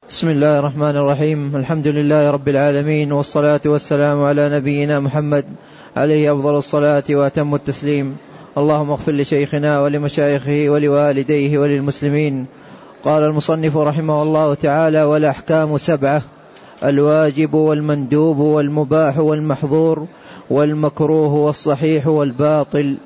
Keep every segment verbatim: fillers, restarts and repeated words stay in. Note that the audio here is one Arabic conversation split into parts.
بسم الله الرحمن الرحيم. الحمد لله رب العالمين، والصلاة والسلام على نبينا محمد عليه أفضل الصلاة وأتم التسليم. اللهم اغفر لشيخنا ولمشايخه ولوالديه وللمسلمين. قال المصنف رحمه الله تعالى: والأحكام سبعة: الواجب والمندوب والمباح والمحظور والمكروه والصحيح والباطل.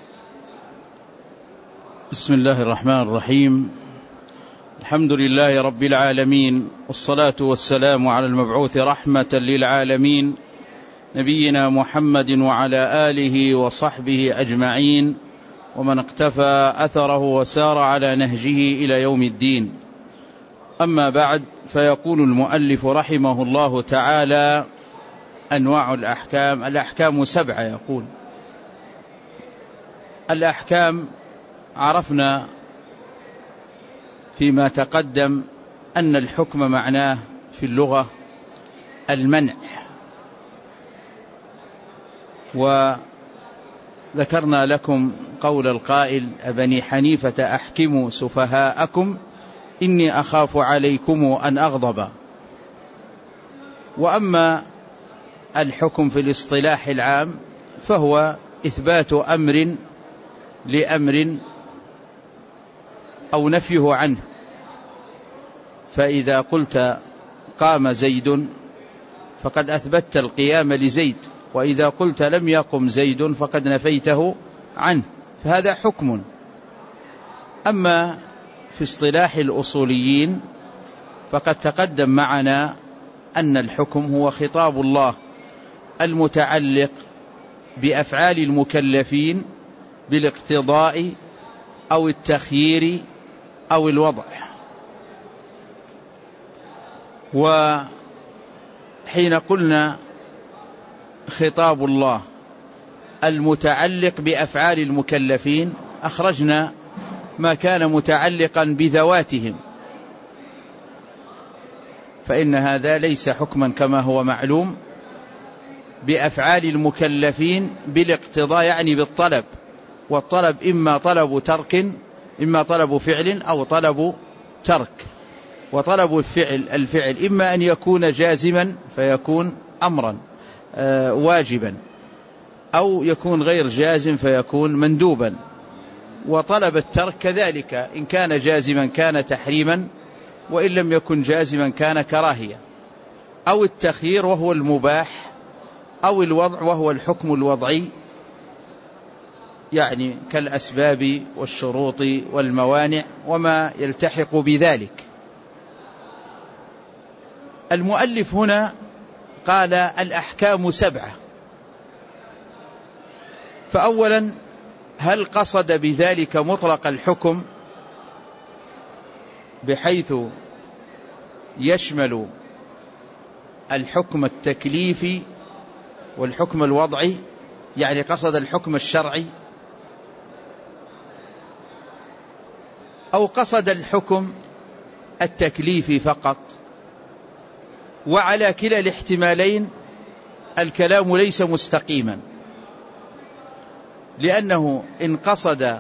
بسم الله الرحمن الرحيم. الحمد لله رب العالمين، والصلاة والسلام على المبعوث رحمة للعالمين نبينا محمد وعلى آله وصحبه أجمعين، ومن اقتفى أثره وسار على نهجه إلى يوم الدين. أما بعد، فيقول المؤلف رحمه الله تعالى: أنواع الأحكام. الأحكام سبعة. يقول: الأحكام عرفنا فيما تقدم أن الحكم معناه في اللغة المنع، وذكرنا لكم قول القائل: أبني حنيفة أحكموا سفهاءكم إني أخاف عليكم أن أغضب. وأما الحكم في الاصطلاح العام فهو إثبات أمر لأمر أو نفيه عنه. فإذا قلت قام زيد فقد أثبتت القيام لزيد، وإذا قلت لم يقم زيد فقد نفيته عنه، فهذا حكم. أما في اصطلاح الأصوليين فقد تقدم معنا أن الحكم هو خطاب الله المتعلق بأفعال المكلفين بالاقتضاء أو التخيير أو الوضع. وحين قلنا خطاب الله المتعلق بأفعال المكلفين أخرجنا ما كان متعلقا بذواتهم، فإن هذا ليس حكما كما هو معلوم بأفعال المكلفين بالاقتضاء، يعني بالطلب، والطلب إما طلب ترك إما طلب فعل أو طلب ترك. وطلب الفعل الفعل إما أن يكون جازما فيكون أمرا آه واجبا، أو يكون غير جازم فيكون مندوبا. وطلب الترك كذلك، إن كان جازما كان تحريما، وإن لم يكن جازما كان كراهية. أو التخيير وهو المباح، أو الوضع وهو الحكم الوضعي، يعني كالأسباب والشروط والموانع وما يلتحق بذلك. المؤلف هنا قال: الأحكام سبعة. فأولا، هل قصد بذلك مطلق الحكم بحيث يشمل الحكم التكليفي والحكم الوضعي، يعني قصد الحكم الشرعي، أو قصد الحكم التكليفي فقط؟ وعلى كلا الاحتمالين الكلام ليس مستقيما، لأنه إن قصد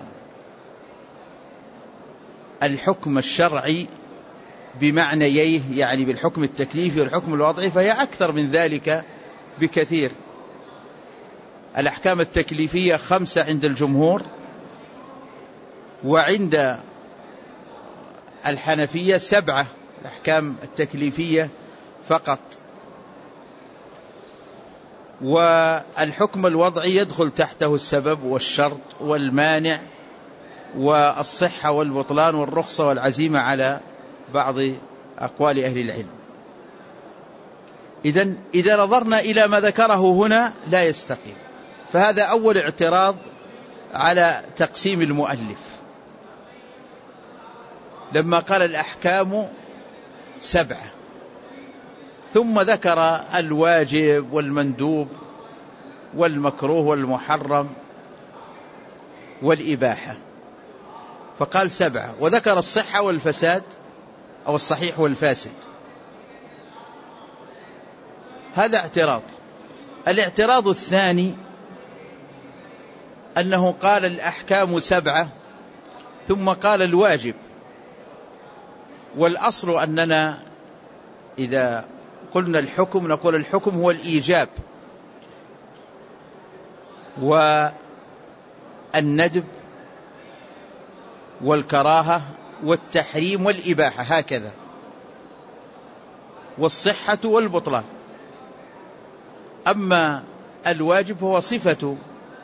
الحكم الشرعي بمعنييه، يعني بالحكم التكليفي والحكم الوضعي، فهي أكثر من ذلك بكثير. الأحكام التكليفية خمسة عند الجمهور، وعند الحنفية سبعة الأحكام التكليفية فقط. والحكم الوضعي يدخل تحته السبب والشرط والمانع والصحة والبطلان والرخصة والعزيمة على بعض أقوال أهل العلم. إذن إذا نظرنا إلى ما ذكره هنا لا يستقيم. فهذا أول اعتراض على تقسيم المؤلف لما قال الأحكام سبعة، ثم ذكر الواجب والمندوب والمكروه والمحرم والإباحة، فقال سبعة، وذكر الصحة والفساد أو الصحيح والفاسد. هذا اعتراض. الاعتراض الثاني أنه قال الأحكام سبعة ثم قال الواجب، والأصل أننا إذا قلنا الحكم نقول الحكم هو الإيجاب والندب والكراهة والتحريم والإباحة هكذا، والصحة والبطلان. أما الواجب هو صفة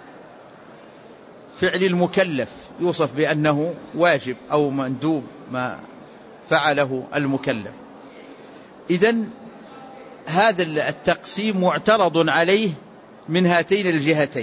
فعل المكلف، يوصف بأنه واجب أو مندوب ما فعله المكلف. إذن هذا التقسيم معترض عليه من هاتين الجهتين.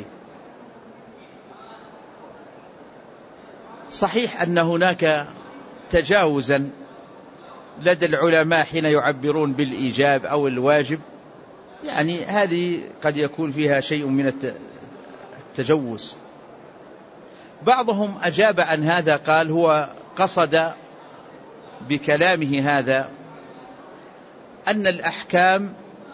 صحيح أن هناك تجاوزا لدى العلماء حين يعبرون بالإيجاب أو الواجب، يعني هذه قد يكون فيها شيء من التجوز. بعضهم أجاب عن هذا، قال هو قصد بكلامه هذا أن الأحكام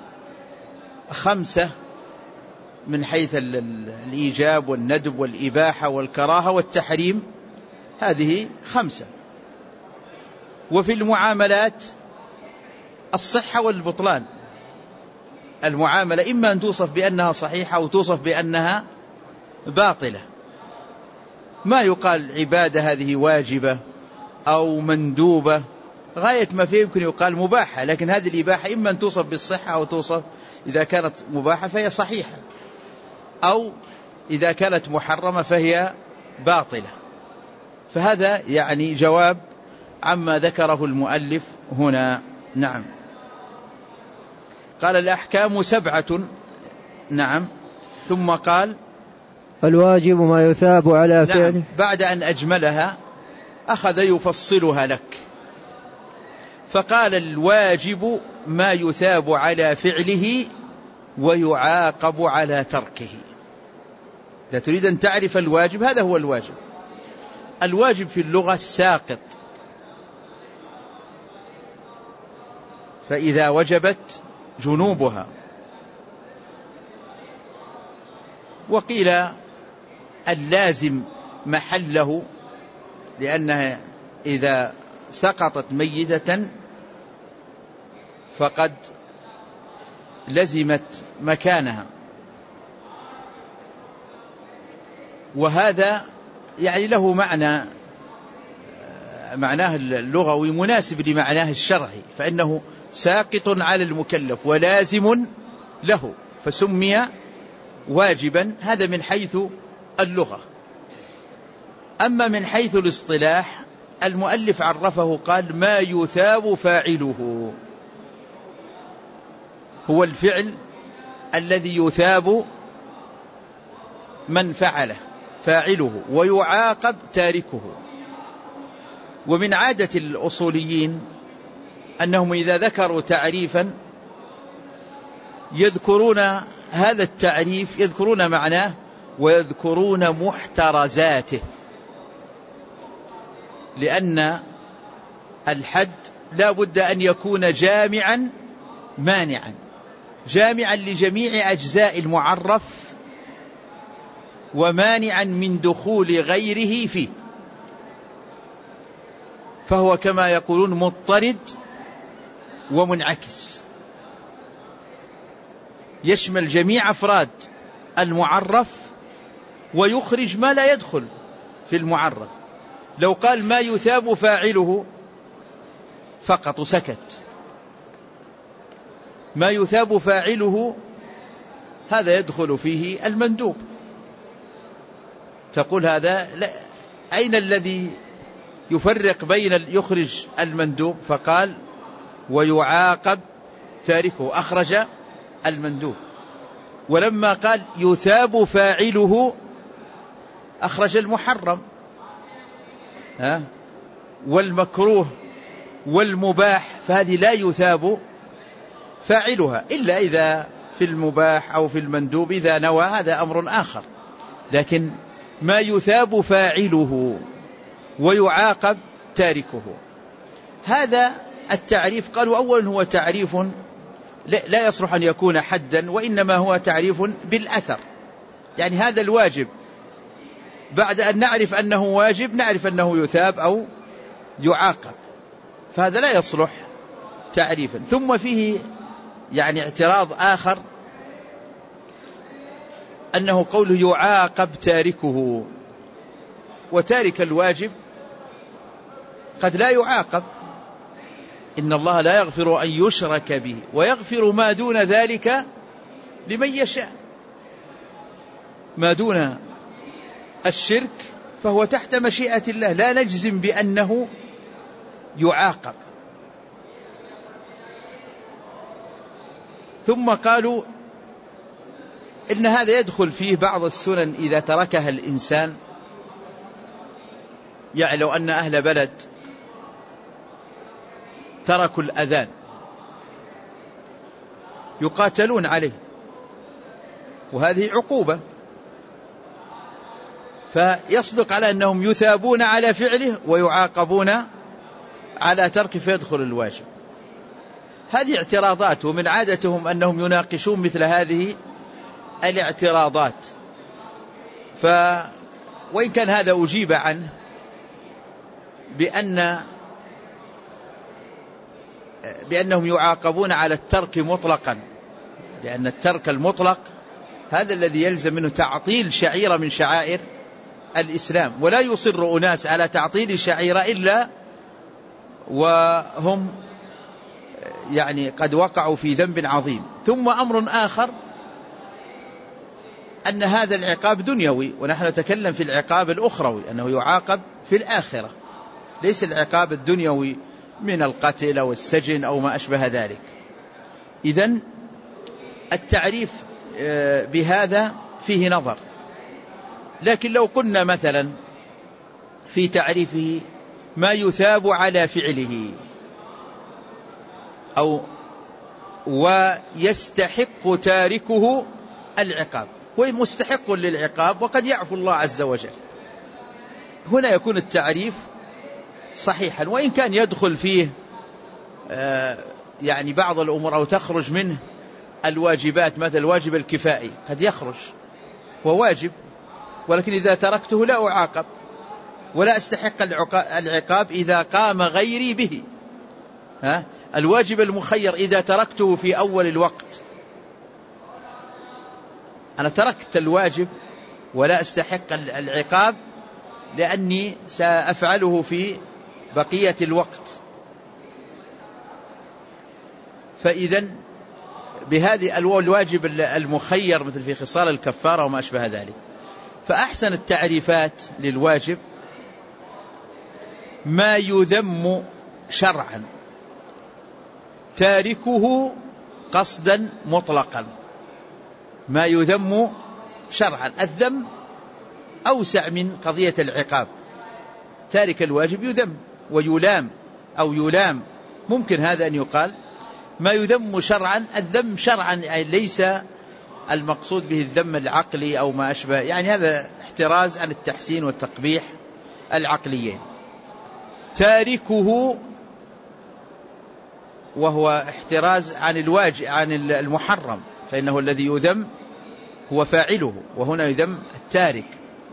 خمسة من حيث الإيجاب والندب والإباحة والكراهة والتحريم، هذه خمسة. وفي المعاملات الصحة والبطلان، المعاملة إما أن توصف بأنها صحيحة أو توصف بأنها باطلة. ما يقال عبادة هذه واجبة أو مندوبة، غاية ما فيه يمكن يقال مباحة، لكن هذه الإباحة إما أن توصف بالصحة أو توصف إذا كانت مباحة فهي صحيحة، أو إذا كانت محرمة فهي باطلة. فهذا يعني جواب عما ذكره المؤلف هنا. نعم. قال الأحكام سبعة. نعم. ثم قال الواجب ما يثاب على فعله. نعم. بعد أن أجملها أخذ يفصلها لك، فقال الواجب ما يثاب على فعله ويعاقب على تركه. إذا تريد أن تعرف الواجب، هذا هو الواجب. الواجب في اللغة الساقط، فإذا وجبت جنوبها. وقيل اللازم محله، لأنها إذا سقطت ميتة فقد لزمت مكانها. وهذا يعني له معنى، معناه اللغوي مناسب لمعناه الشرعي، فإنه ساقط على المكلف ولازم له، فسمي واجبا. هذا من حيث اللغة. أما من حيث الاصطلاح، المؤلف عرفه قال ما يثاب فاعله، هو الفعل الذي يثاب من فعله فاعله ويعاقب تاركه. ومن عادة الأصوليين أنهم إذا ذكروا تعريفا يذكرون هذا التعريف، يذكرون معناه ويذكرون محترزاته، لأن الحد لا بد أن يكون جامعا مانعا، جامعا لجميع أجزاء المعرف ومانعا من دخول غيره فيه. فهو كما يقولون مضطرد ومنعكس، يشمل جميع أفراد المعرف ويخرج ما لا يدخل في المعرف. لو قال ما يثاب فاعله فقط وسكت، ما يثاب فاعله هذا يدخل فيه المندوب، تقول هذا لا. أين الذي يفرق بين يخرج المندوب؟ فقال ويعاقب تاركه، أخرج المندوب. ولما قال يثاب فاعله أخرج المحرم ها والمكروه والمباح، فهذه لا يثاب فاعلها إلا إذا في المباح أو في المندوب إذا نوى، هذا أمر آخر. لكن ما يثاب فاعله ويعاقب تاركه، هذا التعريف قالوا أولا هو تعريف لا يصلح أن يكون حدا، وإنما هو تعريف بالأثر. يعني هذا الواجب بعد أن نعرف أنه واجب نعرف أنه يثاب أو يعاقب، فهذا لا يصلح تعريفا. ثم فيه يعني اعتراض آخر، أنه قوله يعاقب تاركه، وتارك الواجب قد لا يعاقب، إن الله لا يغفر أن يشرك به ويغفر ما دون ذلك لمن يشاء. ما دون الشرك فهو تحت مشيئة الله، لا نجزم بأنه يعاقب. ثم قالوا إن هذا يدخل فيه بعض السنن إذا تركها الإنسان. يعني لو أن أهل بلد تركوا الأذان يقاتلون عليه، وهذه عقوبة، فيصدق على أنهم يثابون على فعله ويعاقبون على ترك فيدخل الواجب. هذه اعتراضات، ومن عادتهم أنهم يناقشون مثل هذه الاعتراضات. ف وإن كان هذا أجيب عنه بأن بأنهم يعاقبون على الترك مطلقا، لأن الترك المطلق هذا الذي يلزم منه تعطيل شعيرة من شعائر الإسلام، ولا يصر أناس على تعطيل شعيرة إلا وهم يعني قد وقعوا في ذنب عظيم. ثم أمر آخر أن هذا العقاب دنيوي، ونحن نتكلم في العقاب الأخروي، أنه يعاقب في الآخرة، ليس العقاب الدنيوي من القتل أو السجن أو ما أشبه ذلك. إذن التعريف بهذا فيه نظر. لكن لو قلنا مثلا في تعريفه ما يثاب على فعله أو ويستحق تاركه العقاب، هو مستحق للعقاب وقد يعفو الله عز وجل، هنا يكون التعريف صحيحا. وإن كان يدخل فيه يعني بعض الأمور أو تخرج منه الواجبات، مثل الواجب الكفائي قد يخرج وواجب، ولكن إذا تركته لا أعاقب ولا أستحق العقاب إذا قام غيري به. ها؟ الواجب المخير إذا تركته في أول الوقت، أنا تركت الواجب ولا أستحق العقاب لأني سأفعله في بقية الوقت. فإذا بهذه الواجب المخير مثل في خصال الكفارة وما أشبه ذلك. فأحسن التعريفات للواجب ما يذم شرعا تاركه قصدا مطلقا. ما يذم شرعا، الذم أوسع من قضية العقاب. تارك الواجب يذم ويلام أو يلام، ممكن هذا أن يقال. ما يذم شرعا، الذم شرعا يعني ليس المقصود به الذم العقلي أو ما أشبه، يعني هذا احتراز عن التحسين والتقبيح العقليين. تاركه وهو احتراز عن الواجب عن المحرم، فإنه الذي يذم هو فاعله، وهنا يذم التارك.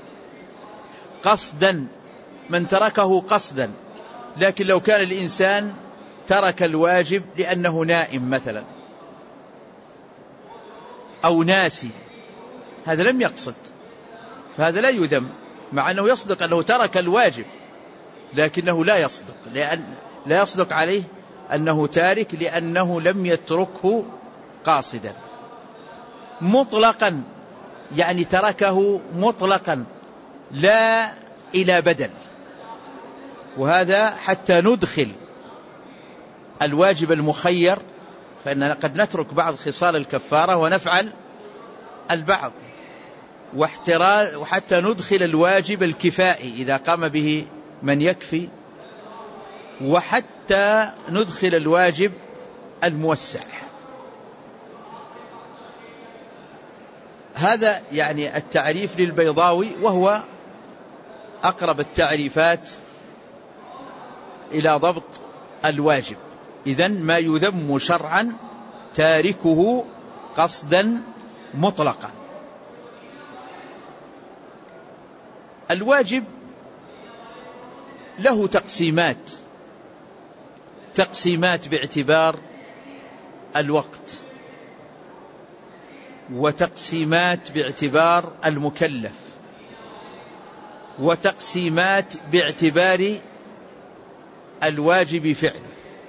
قصدا، من تركه قصدا، لكن لو كان الإنسان ترك الواجب لأنه نائم مثلا أو ناسي، هذا لم يقصد، فهذا لا يذم، مع أنه يصدق أنه ترك الواجب، لكنه لا يصدق لأن لا يصدق عليه أنه تارك لأنه لم يتركه قاصدا. مطلقا يعني تركه مطلقا لا إلى بدل، وهذا حتى ندخل الواجب المخير، فإننا قد نترك بعض خصال الكفارة ونفعل البعض، وحتى ندخل الواجب الكفائي إذا قام به من يكفي، وحتى ندخل الواجب الموسع. هذا يعني التعريف للبيضاوي، وهو أقرب التعريفات إلى ضبط الواجب. إذن ما يذم شرعا تاركه قصدا مطلقا. الواجب له تقسيمات تقسيمات باعتبار الوقت، وتقسيمات باعتبار المكلف، وتقسيمات باعتبار الواجب فعله.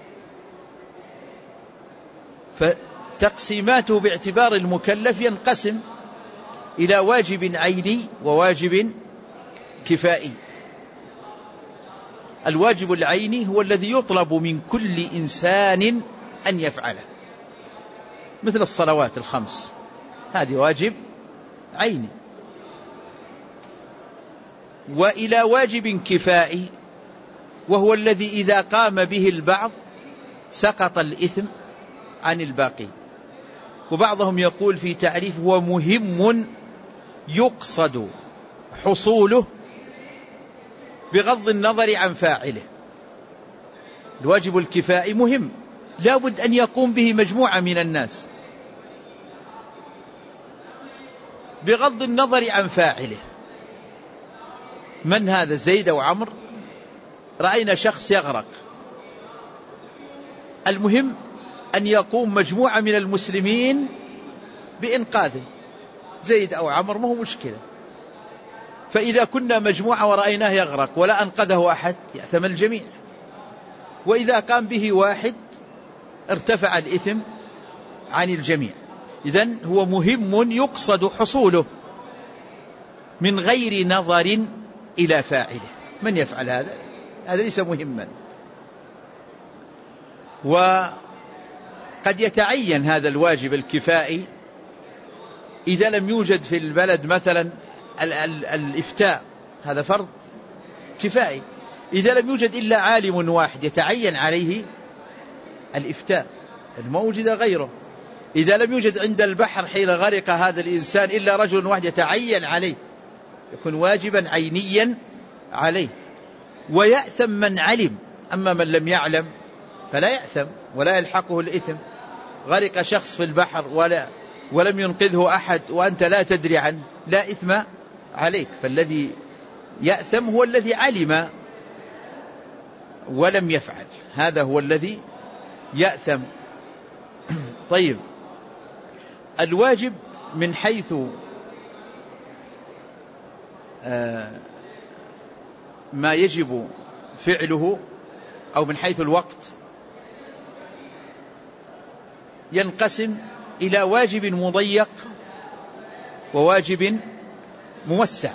فتقسيماته باعتبار المكلف ينقسم إلى واجب عيني وواجب كفائي. الواجب العيني هو الذي يطلب من كل إنسان أن يفعله، مثل الصلوات الخمس، هذه واجب عيني. وإلى واجب كفائي، وهو الذي إذا قام به البعض سقط الإثم عن الباقي. وبعضهم يقول في تعريف: هو مهم يقصد حصوله بغض النظر عن فاعله. الواجب الكفائي مهم، لا بد أن يقوم به مجموعة من الناس بغض النظر عن فاعله. من هذا؟ زيد أو عمرو؟ رأينا شخص يغرق، المهم أن يقوم مجموعة من المسلمين بإنقاذه. زيد أو عمرو ما هو مشكلة. فإذا كنا مجموعة ورأيناه يغرق ولا أنقذه أحد يأثم الجميع، وإذا قام به واحد ارتفع الإثم عن الجميع. إذن هو مهم يقصد حصوله من غير نظر إلى فاعله. من يفعل هذا؟ هذا ليس مهما. وقد يتعين هذا الواجب الكفائي إذا لم يوجد في البلد مثلا ال ال الإفتاء، هذا فرض كفائي. إذا لم يوجد إلا عالم واحد يتعين عليه الإفتاء، ما وجد غيره. إذا لم يوجد عند البحر حين غرق هذا الإنسان إلا رجل واحد يتعين عليه، يكون واجبا عينيا عليه. ويأثم من علم، أما من لم يعلم فلا يأثم ولا يلحقه الإثم. غرق شخص في البحر ولا ولم ينقذه أحد وأنت لا تدري عنه، لا إثم عليك. فالذي يأثم هو الذي علم ولم يفعل، هذا هو الذي يأثم. طيب، الواجب من حيث ما يجب فعله أو من حيث الوقت ينقسم إلى واجب مضيق وواجب موسع،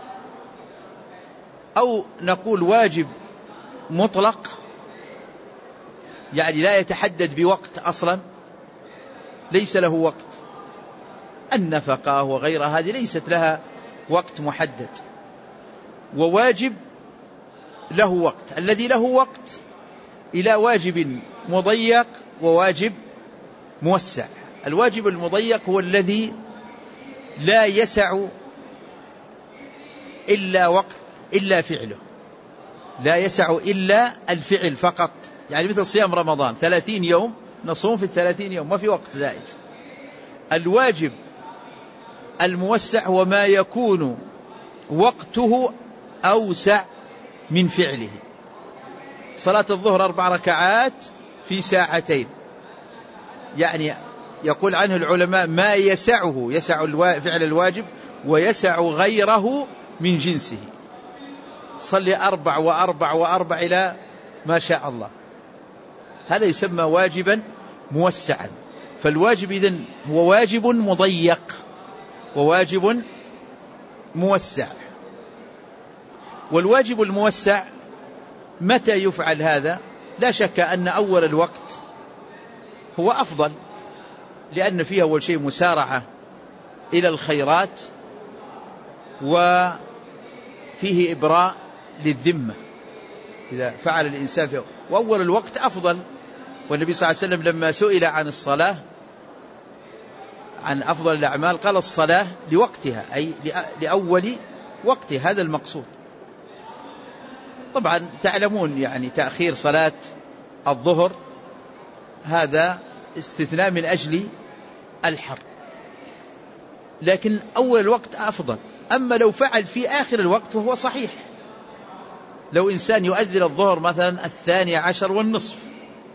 أو نقول واجب مطلق، يعني لا يتحدد بوقت أصلا، ليس له وقت. النفقة وغيرها هذه ليست لها وقت محدد. وواجب له وقت، الذي له وقت إلى واجب مضيق وواجب موسع. الواجب المضيق هو الذي لا يسع إلا وقت إلا فعله، لا يسع إلا الفعل فقط. يعني مثل صيام رمضان ثلاثين يوم نصوم في الثلاثين يوم، ما في وقت زائد. الواجب الموسع هو ما يكون وقته أوسع من فعله. صلاة الظهر أربع ركعات في ساعتين، يعني يقول عنه العلماء ما يسعه، يسع فعل الواجب ويسع غيره من جنسه. صلي أربع وأربع وأربع إلى ما شاء الله، هذا يسمى واجبا موسعا. فالواجب إذن هو واجب مضيق وواجب موسع. والواجب الموسع متى يفعل هذا؟ لا شك أن أول الوقت هو أفضل، لأن فيه أول شيء مسارعة إلى الخيرات، وفيه إبراء للذمة إذا فعل الإنسان فيه. وأول الوقت أفضل. والنبي صلى الله عليه وسلم لما سئل عن الصلاة، عن أفضل الأعمال، قال الصلاة لوقتها، أي لأول وقتها، هذا المقصود. طبعا تعلمون يعني تأخير صلاة الظهر هذا استثناء من أجل الحر، لكن أول الوقت أفضل. أما لو فعل في آخر الوقت فهو صحيح. لو إنسان يؤذن الظهر مثلا الثاني عشر والنصف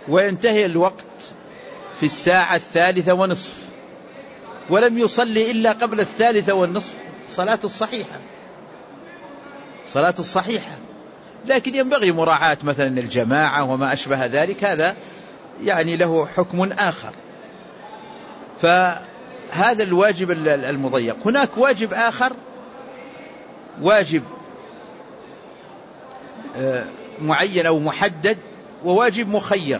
وينتهي الوقت في الساعة الثالثة ونصف ولم يصلي إلا قبل الثالثة والنصف، صلاة الصحيحة صلاة الصحيحة. لكن ينبغي مراعاة مثلا الجماعة وما أشبه ذلك، هذا يعني له حكم آخر. فهذا الواجب المضيق. هناك واجب آخر، واجب معين أو محدد، وواجب مخير.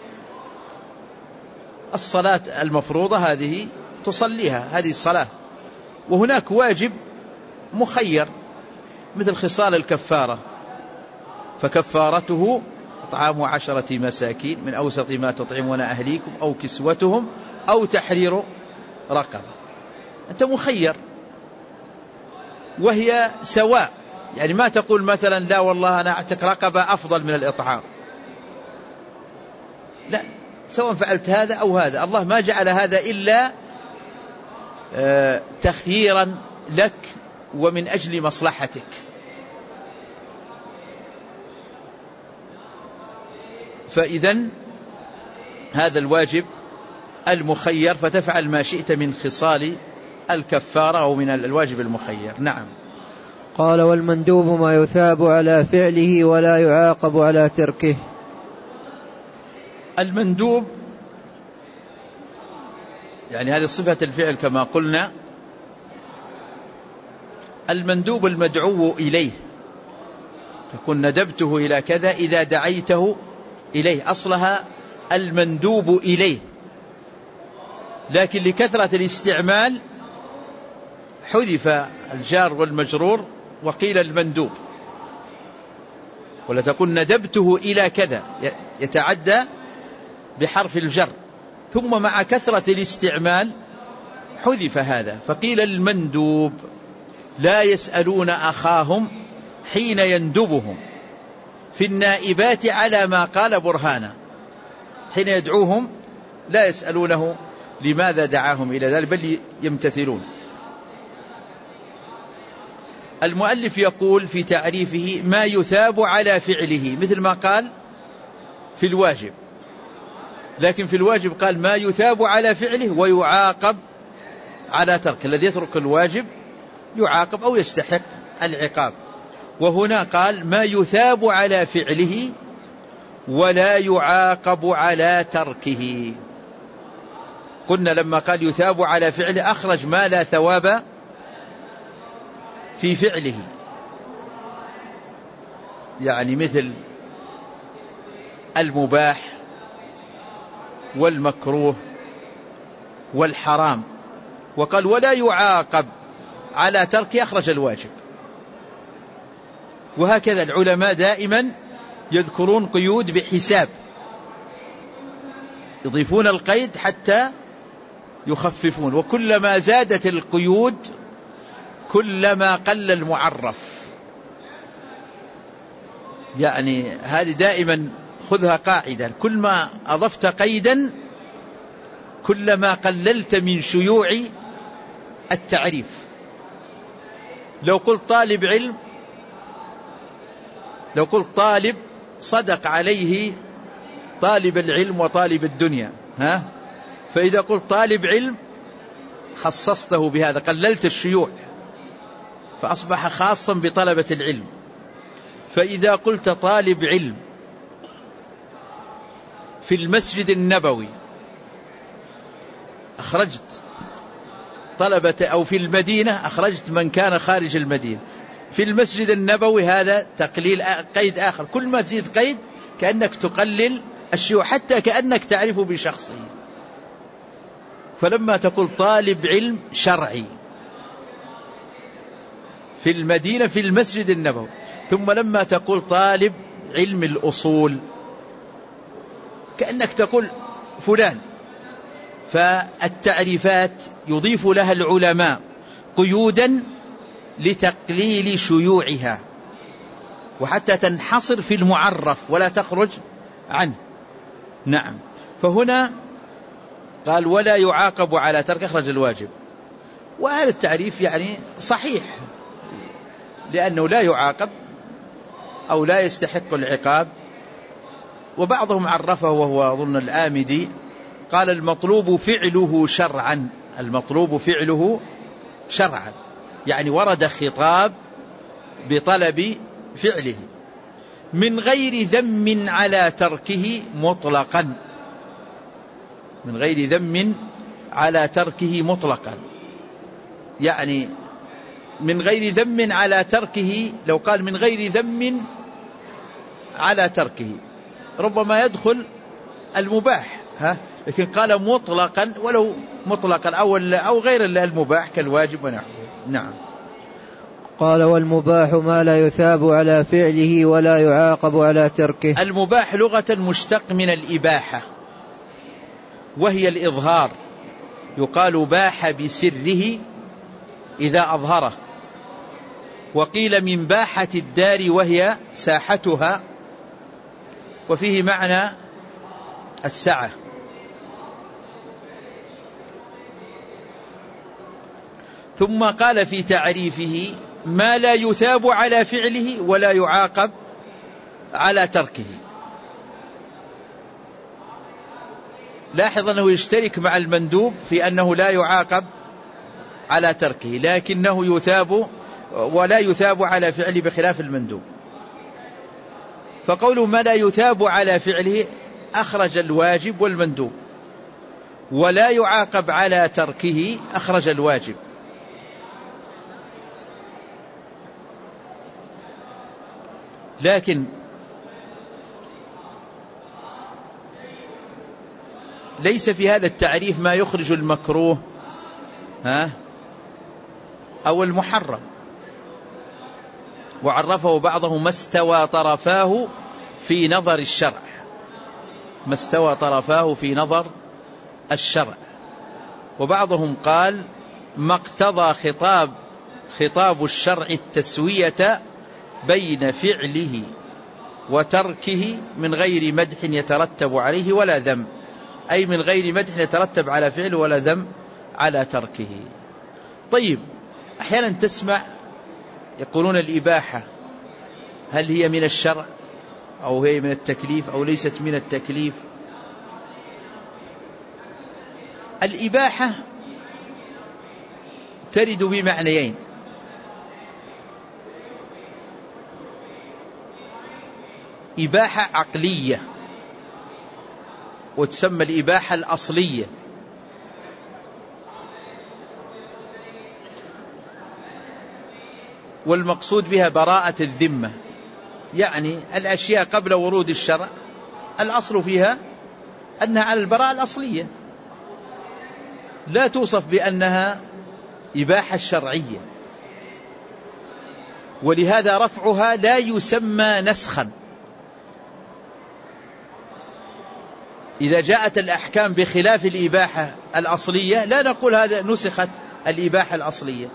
الصلاة المفروضة هذه تصليها، هذه الصلاة. وهناك واجب مخير مثل خصال الكفارة، فكفارته إطعام عشرة مساكين من أوسط ما تطعمون أهليكم أو كسوتهم أو تحرير رقبة. أنت مخير، وهي سواء، يعني ما تقول مثلا لا والله أنا أعتق رقبة أفضل من الإطعام، لا، سواء فعلت هذا أو هذا. الله ما جعل هذا إلا تخييرا لك ومن أجل مصلحتك. فإذن هذا الواجب المخير، فتفعل ما شئت من خصال الكفارة أو من الواجب المخير. نعم. قال: والمندوب ما يثاب على فعله ولا يعاقب على تركه. المندوب يعني هذه صفة الفعل كما قلنا. المندوب المدعو إليه، تكون ندبته إلى كذا إذا دعيته إليه، أصلها المندوب إليه، لكن لكثرة الاستعمال حذف الجار والمجرور وقيل المندوب، ولا تكون ندبته إلى كذا يتعدى بحرف الجر، ثم مع كثرة الاستعمال حذف هذا فقيل المندوب. لا يسألون أخاهم حين يندبهم في النائبات على ما قال برهانا، حين يدعوهم لا يسألونه لماذا دعاهم إلى ذلك بل يمتثلون. المؤلف يقول في تعريفه ما يثاب على فعله، مثل ما قال في الواجب، لكن في الواجب قال ما يثاب على فعله ويعاقب على ترك. الذي يترك الواجب يعاقب أو يستحق العقاب. وهنا قال ما يثاب على فعله ولا يعاقب على تركه. قلنا لما قال يثاب على فعله أخرج ما لا ثواب في فعله، يعني مثل المباح والمكروه والحرام. وقال ولا يعاقب على ترك، أخرج الواجب. وهكذا العلماء دائما يذكرون قيود بحساب، يضيفون القيد حتى يخففون، وكلما زادت القيود كلما قل المعرف. يعني هذه دائما خذها قاعدة، كل ما أضفت قيدا كلما قللت من شيوع التعريف. لو قلت طالب علم، لو قلت طالب صدق عليه طالب العلم وطالب الدنيا، ها؟ فإذا قلت طالب علم خصصته بهذا، قللت الشيوع فأصبح خاصا بطلبة العلم. فإذا قلت طالب علم في المسجد النبوي أخرجت طلبة، أو في المدينة أخرجت من كان خارج المدينة. في المسجد النبوي هذا تقليل، قيد آخر. كل ما تزيد قيد كأنك تقلل الشيوع، حتى كأنك تعرفه بشخصه. فلما تقول طالب علم شرعي في المدينة في المسجد النبوي، ثم لما تقول طالب علم الأصول كأنك تقول فلان. فالتعريفات يضيف لها العلماء قيودا لتقليل شيوعها، وحتى تنحصر في المعرف ولا تخرج عنه. نعم. فهنا قال ولا يعاقب على ترك، أخرج الواجب. وهذا التعريف يعني صحيح، لأنه لا يعاقب أو لا يستحق العقاب وبعضهم عرفه وهو أظن الآمدي، قال المطلوب فعله شرعا، المطلوب فعله شرعا، يعني ورد خطاب بطلب فعله من غير ذم على تركه مطلقا، من غير ذم على تركه مطلقا، يعني من غير ذم على تركه، لو قال من غير ذم على تركه ربما يدخل المباح، ها، لكن قال مطلقا، ولو مطلقا أو, أو غير المباح كالواجب ونحوه. نعم. قال والمباح ما لا يثاب على فعله ولا يعاقب على تركه. المباح لغة مشتق من الإباحة، وهي الإظهار، يقال باح بسره إذا أظهره، وقيل من باحة الدار وهي ساحتها، وفيه معنى السعة. ثم قال في تعريفه ما لا يثاب على فعله ولا يعاقب على تركه. لاحظ أنه يشترك مع المندوب في أنه لا يعاقب على تركه، لكنه يثاب ولا يثاب على فعله بخلاف المندوب. فقوله ما لا يثاب على فعله أخرج الواجب والمندوب، ولا يعاقب على تركه أخرج الواجب. لكن ليس في هذا التعريف ما يخرج المكروه ها أو المحرم، وعرفه بعضه ما استوى طرفاه في نظر الشرع، ما استوى طرفاه في نظر الشرع. وبعضهم قال ما اقتضى خطاب خطاب الشرع التسوية بين فعله وتركه من غير مدح يترتب عليه ولا ذم، أي من غير مدح يترتب على فعله ولا ذم على تركه. طيب، أحيانا تسمع يقولون الإباحة هل هي من الشرع أو هي من التكليف أو ليست من التكليف؟ الإباحة ترد بمعنيين: إباحة عقلية وتسمى الإباحة الأصلية، والمقصود بها براءة الذمة، يعني الأشياء قبل ورود الشرع الأصل فيها أنها على البراءة الأصلية، لا توصف بأنها إباحة شرعية، ولهذا رفعها لا يسمى نسخا. إذا جاءت الأحكام بخلاف الإباحة الأصلية لا نقول هذا نسخت الإباحة الأصلية،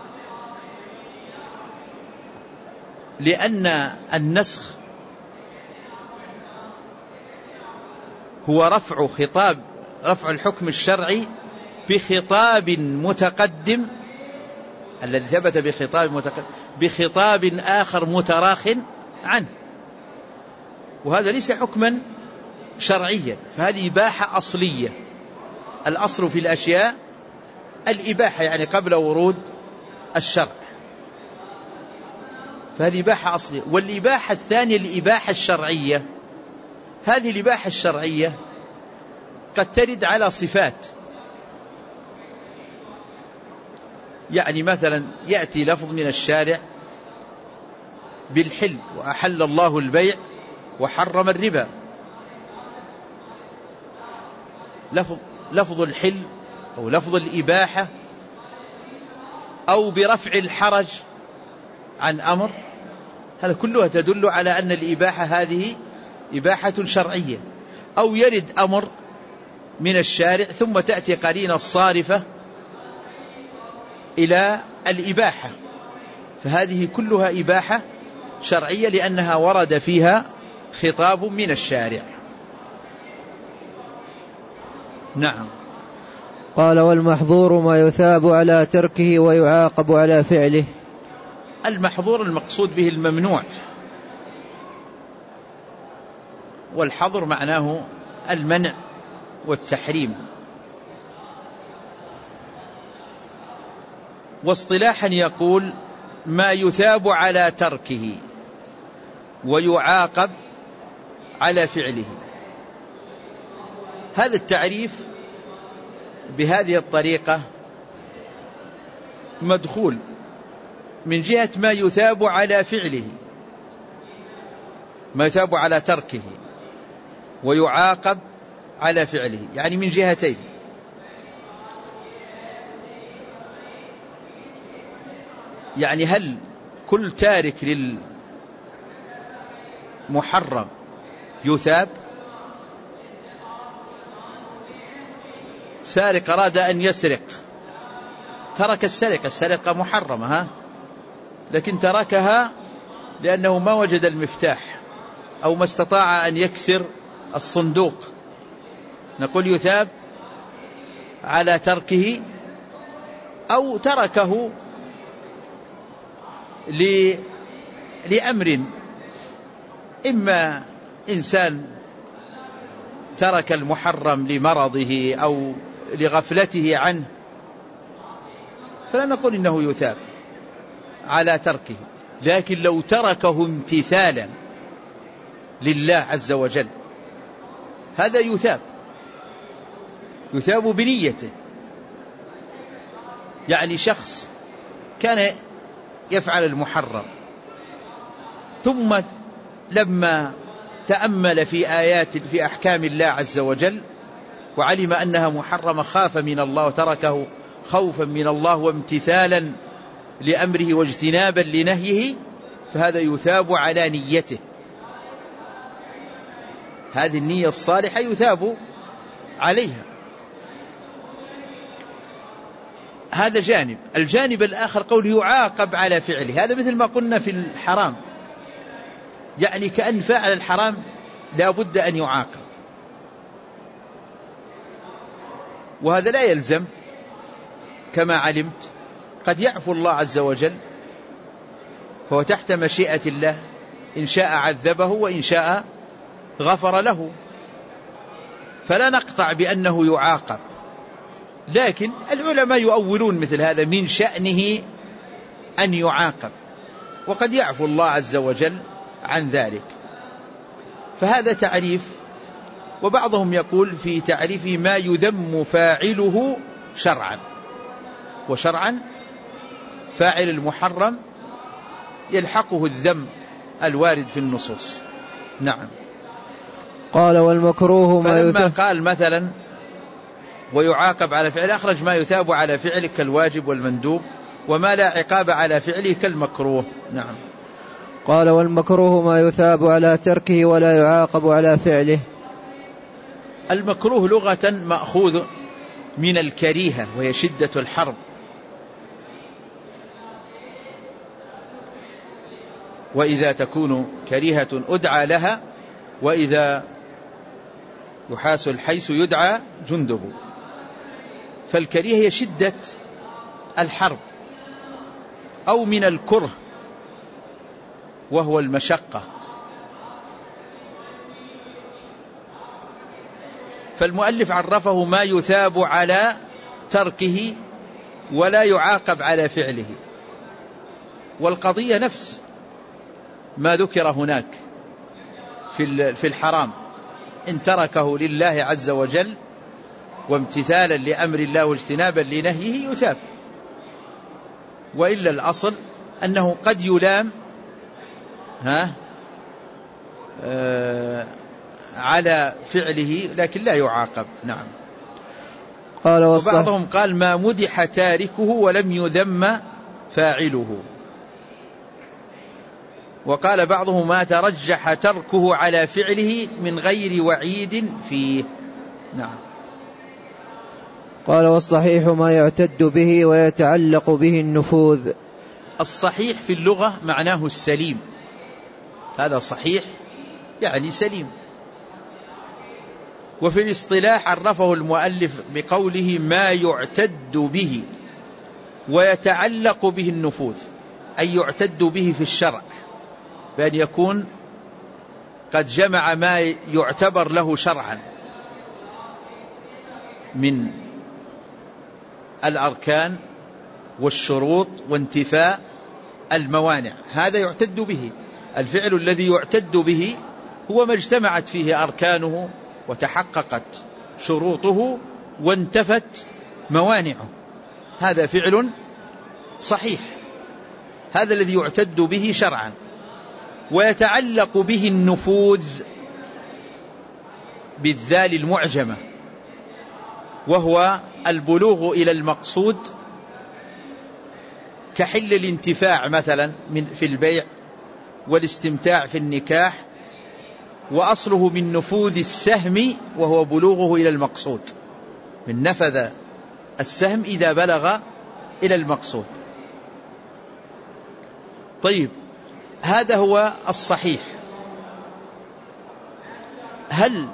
لأن النسخ هو رفع خطاب رفع الحكم الشرعي بخطاب متقدم الذي ثبت بخطاب متقدم بخطاب آخر متراخ عنه، وهذا ليس حكما شرعيا، فهذه إباحة أصلية. الأصل في الأشياء الإباحة، يعني قبل ورود الشرع، فهذه إباحة أصلية. والإباحة الثانية الإباحة الشرعية، هذه الإباحة الشرعية قد ترد على صفات، يعني مثلا يأتي لفظ من الشارع بالحل وأحل الله البيع وحرم الربا، لفظ, لفظ الحل أو لفظ الإباحة، أو برفع الحرج عن أمر، هذا كلها تدل على أن الإباحة هذه إباحة شرعية. أو يرد أمر من الشارع ثم تأتي قرينة الصارفة إلى الإباحة، فهذه كلها إباحة شرعية لأنها ورد فيها خطاب من الشارع. نعم. قال والمحظور ما يثاب على تركه ويعاقب على فعله. المحظور المقصود به الممنوع، والحظر معناه المنع والتحريم. واصطلاحا يقول ما يثاب على تركه ويعاقب على فعله. هذا التعريف بهذه الطريقة مدخول من جهة ما يثاب على فعله، ما يثاب على تركه ويعاقب على فعله، يعني من جهتين. يعني هل كل تارك للمحرم يثاب؟ سارق أراد أن يسرق، ترك السرقة، السرقة محرمة ها، لكن تركها لأنه ما وجد المفتاح أو ما استطاع أن يكسر الصندوق، نقول يثاب على تركه. أو تركه لأمر، إما إنسان ترك المحرم لمرضه أو لغفلته عنه، فلا نقول إنه يثاب على تركه. لكن لو تركه امتثالا لله عز وجل هذا يثاب، يثاب بنيته. يعني شخص كان يفعل المحرم ثم لما تأمل في آيات في أحكام الله عز وجل وعلم أنها محرمة خاف من الله وتركه خوفا من الله وامتثالا لأمره واجتنابا لنهيه، فهذا يثاب على نيته. هذه النية الصالحة يثاب عليها. هذا جانب. الجانب الآخر قول يعاقب على فعله، هذا مثل ما قلنا في الحرام، يعني كأن فاعل الحرام لا بد أن يعاقب، وهذا لا يلزم. كما علمت قد يعفو الله عز وجل، فهو تحت مشيئة الله، إن شاء عذبه وإن شاء غفر له، فلا نقطع بأنه يعاقب. لكن العلماء يؤولون مثل هذا، من شأنه أن يعاقب، وقد يعفو الله عز وجل عن ذلك. فهذا تعريف. وبعضهم يقول في تعريف ما يذم فاعله شرعا، وشرعا فاعل المحرم يلحقه الذم الوارد في النصوص. نعم. قال والمكروه ما يثاب، قال مثلا ويعاقب على فعل، أخرج ما يثاب على فعله كالواجب والمندوب، وما لا عقاب على فعله كالمكروه. نعم. قال والمكروه ما يثاب على تركه ولا يعاقب على فعله. المكروه لغة مأخوذ من الكريهة، وهي شدة الحرب. وإذا تكون كريهة أدعى لها، وإذا يحاس الحيس يدعى جندب. فالكريهة هي شدة الحرب، أو من الكره وهو المشقة. فالمؤلف عرفه ما يثاب على تركه ولا يعاقب على فعله، والقضية نفس ما ذكر هناك في الحرام، إن تركه لله عز وجل وامتثالا لأمر الله واجتنابا لنهيه يثاب. وإلا الأصل أنه قد يلام ها آه على فعله لكن لا يعاقب. نعم. قال وبعضهم قال ما مدح تاركه ولم يذم فاعله. وقال بعضهم ما ترجح تركه على فعله من غير وعيد فيه. نعم. قال والصحيح ما يعتد به ويتعلق به النفوذ. الصحيح في اللغة معناه السليم، هذا صحيح يعني سليم. وفي الاصطلاح عرفه المؤلف بقوله ما يعتد به ويتعلق به النفوذ، أي يعتد به في الشرع بأن يكون قد جمع ما يعتبر له شرعا من الأركان والشروط وانتفاء الموانع، هذا يعتد به. الفعل الذي يعتد به هو ما اجتمعت فيه أركانه وتحققت شروطه وانتفت موانعه، هذا فعل صحيح، هذا الذي يعتد به شرعا. ويتعلق به النفوذ بالذال المعجمة، وهو البلوغ إلى المقصود، كحل الانتفاع مثلا في البيع والاستمتاع في النكاح، وأصله من نفوذ السهم وهو بلوغه إلى المقصود، من نفذ السهم إذا بلغ إلى المقصود. طيب، هذا هو الصحيح. هل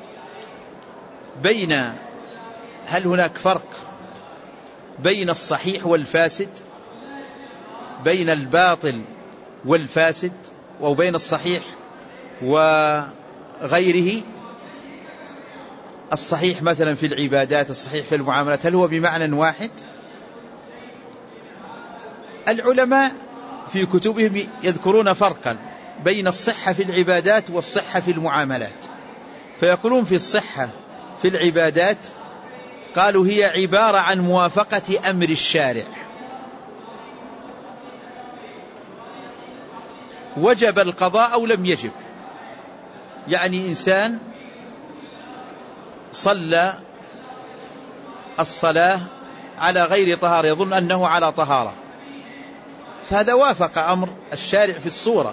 بين هل هناك فرق بين الصحيح والفاسد، بين الباطل والفاسد، أو بين الصحيح وغيره؟ الصحيح مثلا في العبادات، الصحيح في المعاملات، هل هو بمعنى واحد؟ العلماء في كتبهم يذكرون فرقا بين الصحة في العبادات والصحة في المعاملات، فيقولون في الصحة في العبادات قالوا هي عبارة عن موافقة أمر الشارع، وجب القضاء أو لم يجب. يعني إنسان صلى الصلاة على غير طهارة، يظن أنه على طهارة، فهذا وافق أمر الشارع في الصورة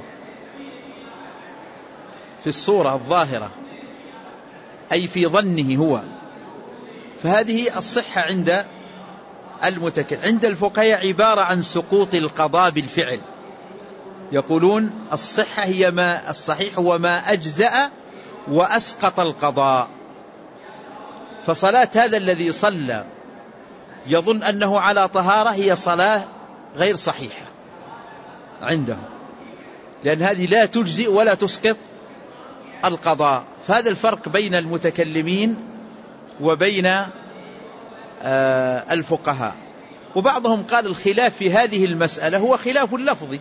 في الصورة الظاهرة، أي في ظنه هو، فهذه الصحة عند المتكلم. عند الفقهاء عبارة عن سقوط القضاء بالفعل، يقولون الصحة هي ما الصحيح هو ما أجزأ وأسقط القضاء. فصلاة هذا الذي صلى يظن أنه على طهارة هي صلاة غير صحيحة عنده، لأن هذه لا تجزئ ولا تسقط القضاء. فهذا الفرق بين المتكلمين وبين الفقهاء. وبعضهم قال الخلاف في هذه المسألة هو خلاف لفظي،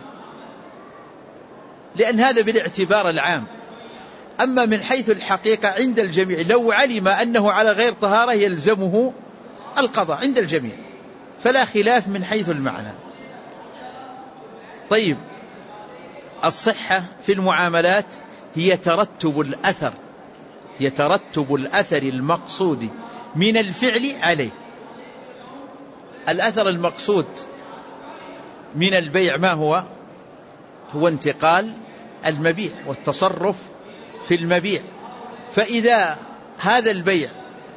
لأن هذا بالاعتبار العام، أما من حيث الحقيقة عند الجميع لو علم أنه على غير طهارة يلزمه القضاء عند الجميع، فلا خلاف من حيث المعنى. طيب، الصحة في المعاملات هي ترتب الأثر يترتب الأثر المقصود من الفعل عليه. الأثر المقصود من البيع ما هو؟ هو انتقال المبيع والتصرف في المبيع. فإذا هذا البيع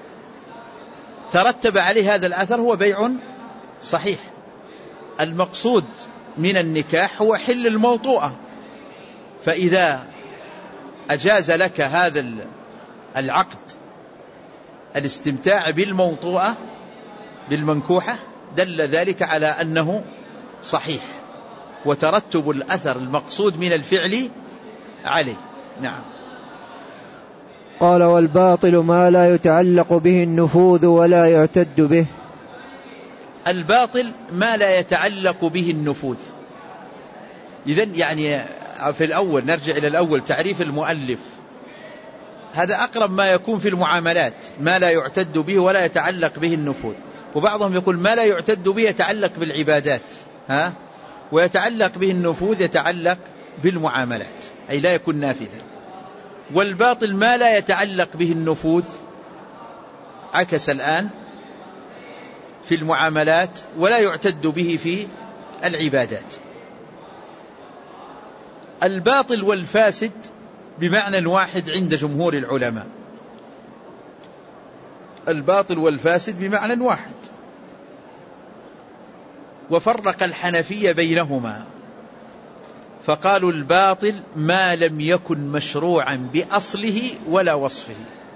ترتب عليه هذا الأثر هو بيع صحيح. المقصود من النكاح هو حل الموطوءة، فإذا أجاز لك هذا العقد الاستمتاع بالموطوءة بالمنكوحة دل ذلك على أنه صحيح، وترتب الأثر المقصود من الفعل عليه. نعم. قال: والباطل ما لا يتعلق به النفوذ ولا يعتد به. الباطل ما لا يتعلق به النفوذ. إذن يعني في الأول نرجع إلى الأول تعريف المؤلف، هذا أقرب ما يكون في المعاملات، ما لا يعتد به ولا يتعلق به النفوذ. وبعضهم يقول ما لا يعتد به يتعلق بالعبادات، ها، ويتعلق به النفوذ يتعلق بالمعاملات، أي لا يكون نافذا. والباطل ما لا يتعلق به النفوذ، عكس الآن، في المعاملات، ولا يعتد به في العبادات. الباطل والفاسد بمعنى واحد عند جمهور العلماء. الباطل والفاسد بمعنى واحد، وفرق الحنفية بينهما فقالوا الباطل ما لم يكن مشروعا بأصله ولا وصفه،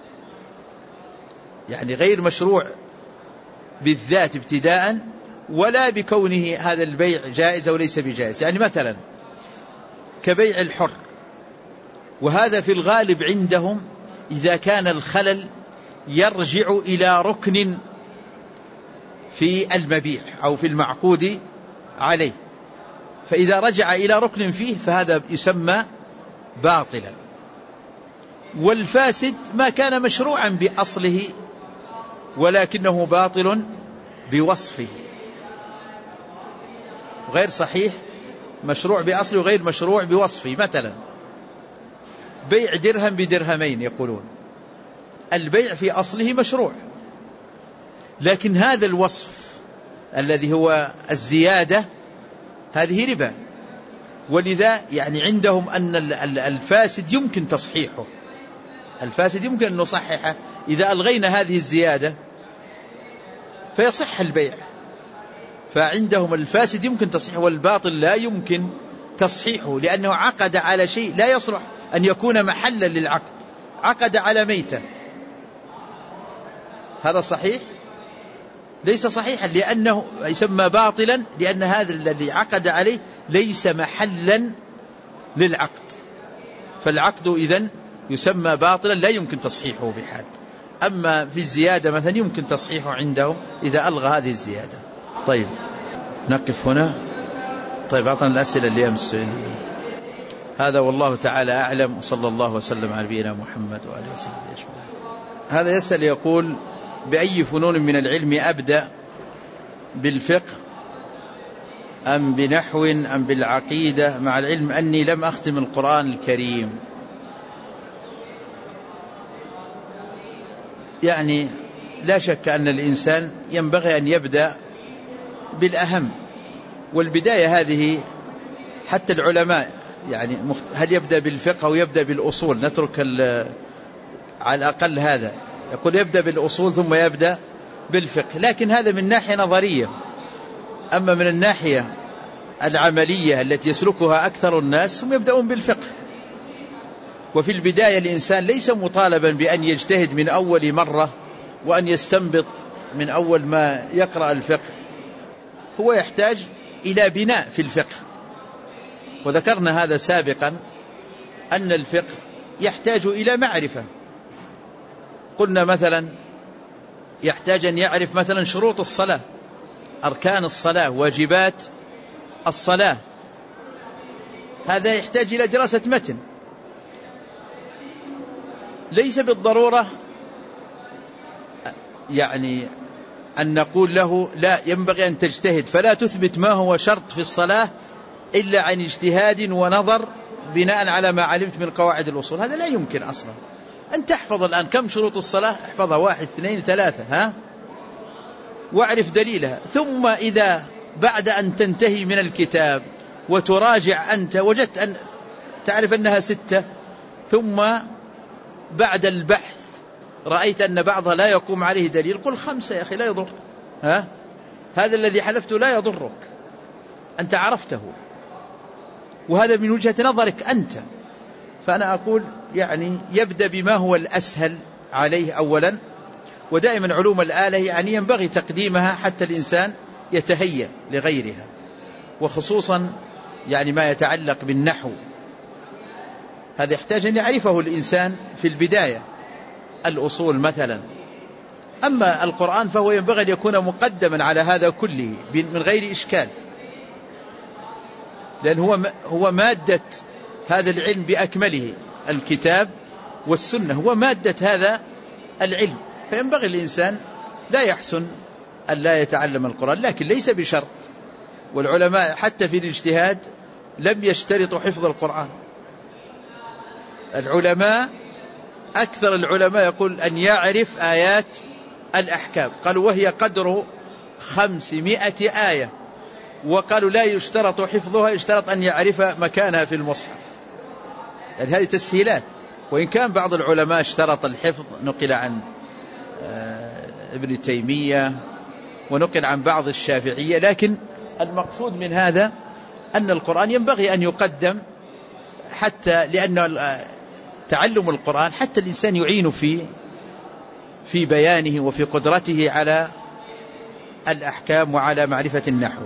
يعني غير مشروع بالذات ابتداء ولا بكونه هذا البيع جائز أو ليس بجائز. يعني مثلا كبيع الحر، وهذا في الغالب عندهم إذا كان الخلل يرجع إلى ركن في المبيع أو في المعقود عليه، فإذا رجع إلى ركن فيه فهذا يسمى باطلا. والفاسد ما كان مشروعا بأصله ولكنه باطل بوصفه، غير صحيح، مشروع بأصله وغير مشروع بوصفه. مثلا بيع درهم بدرهمين، يقولون البيع في أصله مشروع، لكن هذا الوصف الذي هو الزيادة هذه ربا. ولذا يعني عندهم أن الفاسد يمكن تصحيحه، الفاسد يمكن أن نصححه إذا ألغينا هذه الزيادة فيصح البيع. فعندهم الفاسد يمكن تصحيحه والباطل لا يمكن تصحيحه، لأنه عقد على شيء لا يصلح أن يكون محلا للعقد، عقد على ميتة، هذا صحيح؟ ليس صحيحا، لأنه يسمى باطلا، لأن هذا الذي عقد عليه ليس محلا للعقد، فالعقد إذن يسمى باطلا لا يمكن تصحيحه بحال. أما في الزيادة مثلا يمكن تصحيحه عندهم إذا ألغى هذه الزيادة. طيب نقف هنا. طيب أعطنا الأسئلة اللي أمس. هذا والله تعالى أعلم، صلى الله وسلم على نبينا محمد وآله وصحبه أجمعين. هذا يسأل يقول: بأي فنون من العلم أبدأ، بالفقه أم بنحو أم بالعقيدة، مع العلم أني لم أختم القرآن الكريم؟ يعني لا شك أن الإنسان ينبغي أن يبدأ بالأهم، والبداية هذه حتى العلماء يعني هل يبدأ بالفقه أو يبدأ بالأصول؟ نترك على الأقل هذا، يقول يبدأ بالأصول ثم يبدأ بالفقه، لكن هذا من ناحية نظرية. أما من الناحية العملية التي يسلكها أكثر الناس هم يبدأون بالفقه. وفي البداية الإنسان ليس مطالبا بأن يجتهد من أول مرة وأن يستنبط من أول ما يقرأ الفقه، هو يحتاج إلى بناء في الفقه. وذكرنا هذا سابقا أن الفقه يحتاج إلى معرفة. قلنا مثلا يحتاج أن يعرف مثلا شروط الصلاة، أركان الصلاة، واجبات الصلاة، هذا يحتاج إلى دراسة متن. ليس بالضرورة يعني أن نقول له لا ينبغي أن تجتهد فلا تثبت ما هو شرط في الصلاة إلا عن اجتهاد ونظر بناء على ما علمت من قواعد الأصول، هذا لا يمكن أصلا. أن تحفظ الآن كم شروط الصلاة، احفظها واحد اثنين ثلاثة، ها، واعرف دليلها، ثم إذا بعد أن تنتهي من الكتاب وتراجع أنت وجدت أن تعرف أنها ستة، ثم بعد البحث رأيت أن بعضها لا يقوم عليه دليل، قل خمسة يا أخي لا يضر، ها، هذا الذي حذفته لا يضرك، أنت عرفته، وهذا من وجهة نظرك أنت. فأنا أقول يعني يبدأ بما هو الأسهل عليه أولا، ودائما علوم الآلة يعني ينبغي تقديمها حتى الإنسان يتهيأ لغيرها، وخصوصا يعني ما يتعلق بالنحو، هذا يحتاج أن يعرفه الإنسان في البداية، الأصول مثلا. أما القرآن فهو ينبغي أن يكون مقدما على هذا كله من غير إشكال، لأن هو هو مادة هذا العلم بأكمله، الكتاب والسنة هو مادة هذا العلم، فينبغي الإنسان لا يحسن أن لا يتعلم القرآن، لكن ليس بشرط. والعلماء حتى في الاجتهاد لم يشترطوا حفظ القرآن. العلماء أكثر العلماء يقول أن يعرف آيات الأحكام، قالوا وهي قدر خمسمائة آية، وقالوا لا يشترط حفظها، يشترط أن يعرف مكانها في المصحف. يعني هذه تسهيلات، وإن كان بعض العلماء اشترط الحفظ، نقل عن ابن تيمية ونقل عن بعض الشافعية، لكن المقصود من هذا أن القرآن ينبغي أن يقدم، حتى لأن تعلم القرآن حتى الإنسان يعين في في بيانه وفي قدرته على الأحكام وعلى معرفة النحو.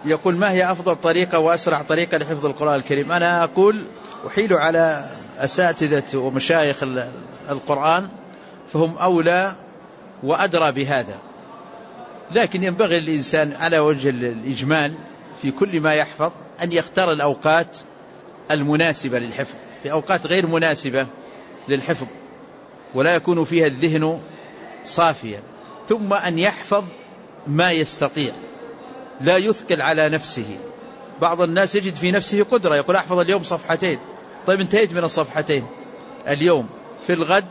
يقول ما هي أفضل طريقة وأسرع طريقة لحفظ القرآن الكريم؟ أنا أقول أحيل على أساتذة ومشايخ القرآن، فهم أولى وأدرى بهذا، لكن ينبغي للإنسان على وجه الإجمال في كل ما يحفظ أن يختار الأوقات المناسبة للحفظ، في أوقات غير مناسبة للحفظ ولا يكون فيها الذهن صافيا، ثم أن يحفظ ما يستطيع، لا يثقل على نفسه. بعض الناس يجد في نفسه قدرة، يقول أحفظ اليوم صفحتين، طيب انتهيت من الصفحتين اليوم، في الغد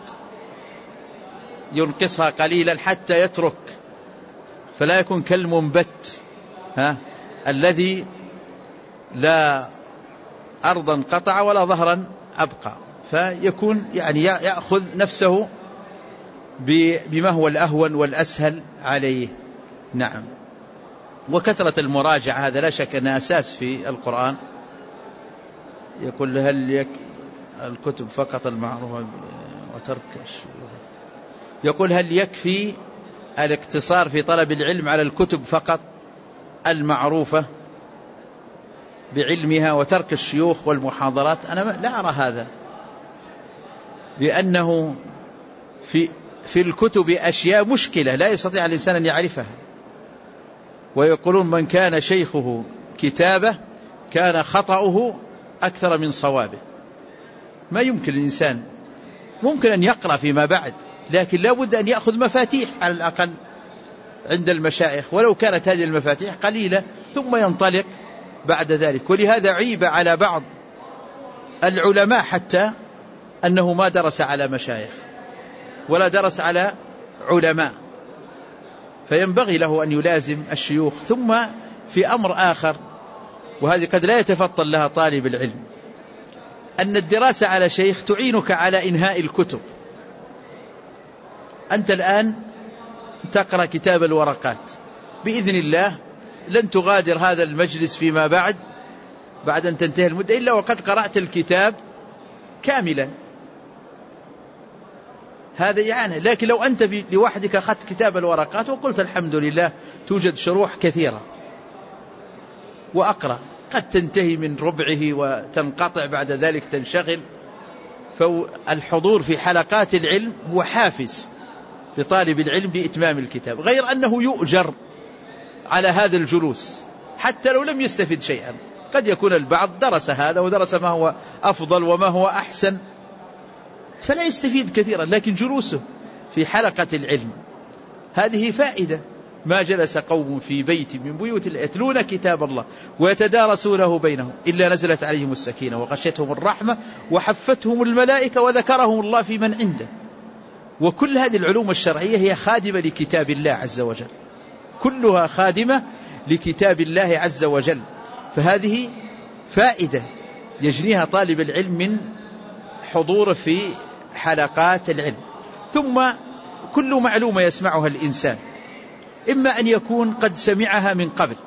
ينقصها قليلا حتى يترك، فلا يكون كالمنبت ها الذي لا أرضا قطع ولا ظهرا أبقى، فيكون يعني يأخذ نفسه بما هو الأهون والأسهل عليه. نعم. وكثرة المراجعة هذا لا شك أنه أساس في القرآن. يقول هل يك الكتب فقط المعروفة وترك الشيوخ؟ يقول هل يكفي الاقتصار في طلب العلم على الكتب فقط المعروفة بعلمها وترك الشيوخ والمحاضرات؟ أنا لا أرى هذا، لأنه في في الكتب أشياء مشكلة لا يستطيع الإنسان أن يعرفها، ويقولون من كان شيخه كتابه كان خطأه أكثر من صوابه. ما يمكن الإنسان، ممكن أن يقرأ فيما بعد، لكن لا بد أن يأخذ مفاتيح على الأقل عند المشايخ، ولو كانت هذه المفاتيح قليلة، ثم ينطلق بعد ذلك. ولهذا عيب على بعض العلماء حتى أنه ما درس على مشايخ ولا درس على علماء، فينبغي له أن يلازم الشيوخ. ثم في أمر آخر، وهذه قد لا يتفطن لها طالب العلم، أن الدراسة على شيخ تعينك على إنهاء الكتب. أنت الآن تقرأ كتاب الورقات، بإذن الله لن تغادر هذا المجلس فيما بعد بعد أن تنتهي المدة إلا وقد قرأت الكتاب كاملا، هذا يعني. لكن لو أنت في لوحدك أخذت كتاب الورقات وقلت الحمد لله توجد شروح كثيرة وأقرأ، قد تنتهي من ربعه وتنقطع بعد ذلك تنشغل. فالحضور في حلقات العلم هو حافز لطالب العلم بإتمام الكتاب، غير أنه يؤجر على هذا الجلوس حتى لو لم يستفد شيئا. قد يكون البعض درس هذا ودرس ما هو أفضل وما هو أحسن فلا يستفيد كثيرا، لكن جلوسه في حلقة العلم هذه فائدة. ما جلس قوم في بيت من بيوت الله يتلون كتاب الله ويتدارسونه بينهم إلا نزلت عليهم السكينة وغشيتهم الرحمة وحفتهم الملائكة وذكرهم الله في من عنده. وكل هذه العلوم الشرعية هي خادمة لكتاب الله عز وجل، كلها خادمة لكتاب الله عز وجل، فهذه فائدة يجنيها طالب العلم من حضور في حلقات العلم. ثم كل معلومة يسمعها الإنسان إما أن يكون قد سمعها من قبل،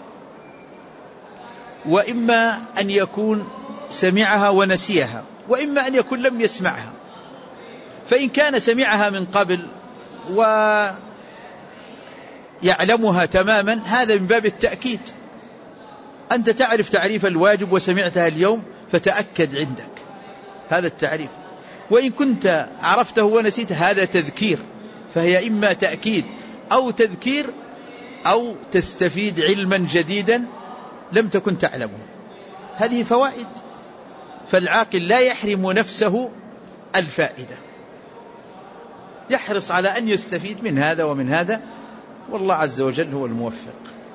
وإما أن يكون سمعها ونسيها، وإما أن يكون لم يسمعها. فإن كان سمعها من قبل ويعلمها تماما هذا من باب التأكيد، أنت تعرف تعريف الواجب وسمعتها اليوم فتأكد عندك هذا التعريف. وإن كنت عرفته ونسيت هذا تذكير، فهي إما تأكيد أو تذكير أو تستفيد علما جديدا لم تكن تعلمه. هذه فوائد، فالعاقل لا يحرم نفسه الفائدة، يحرص على أن يستفيد من هذا ومن هذا، والله عز وجل هو الموفق.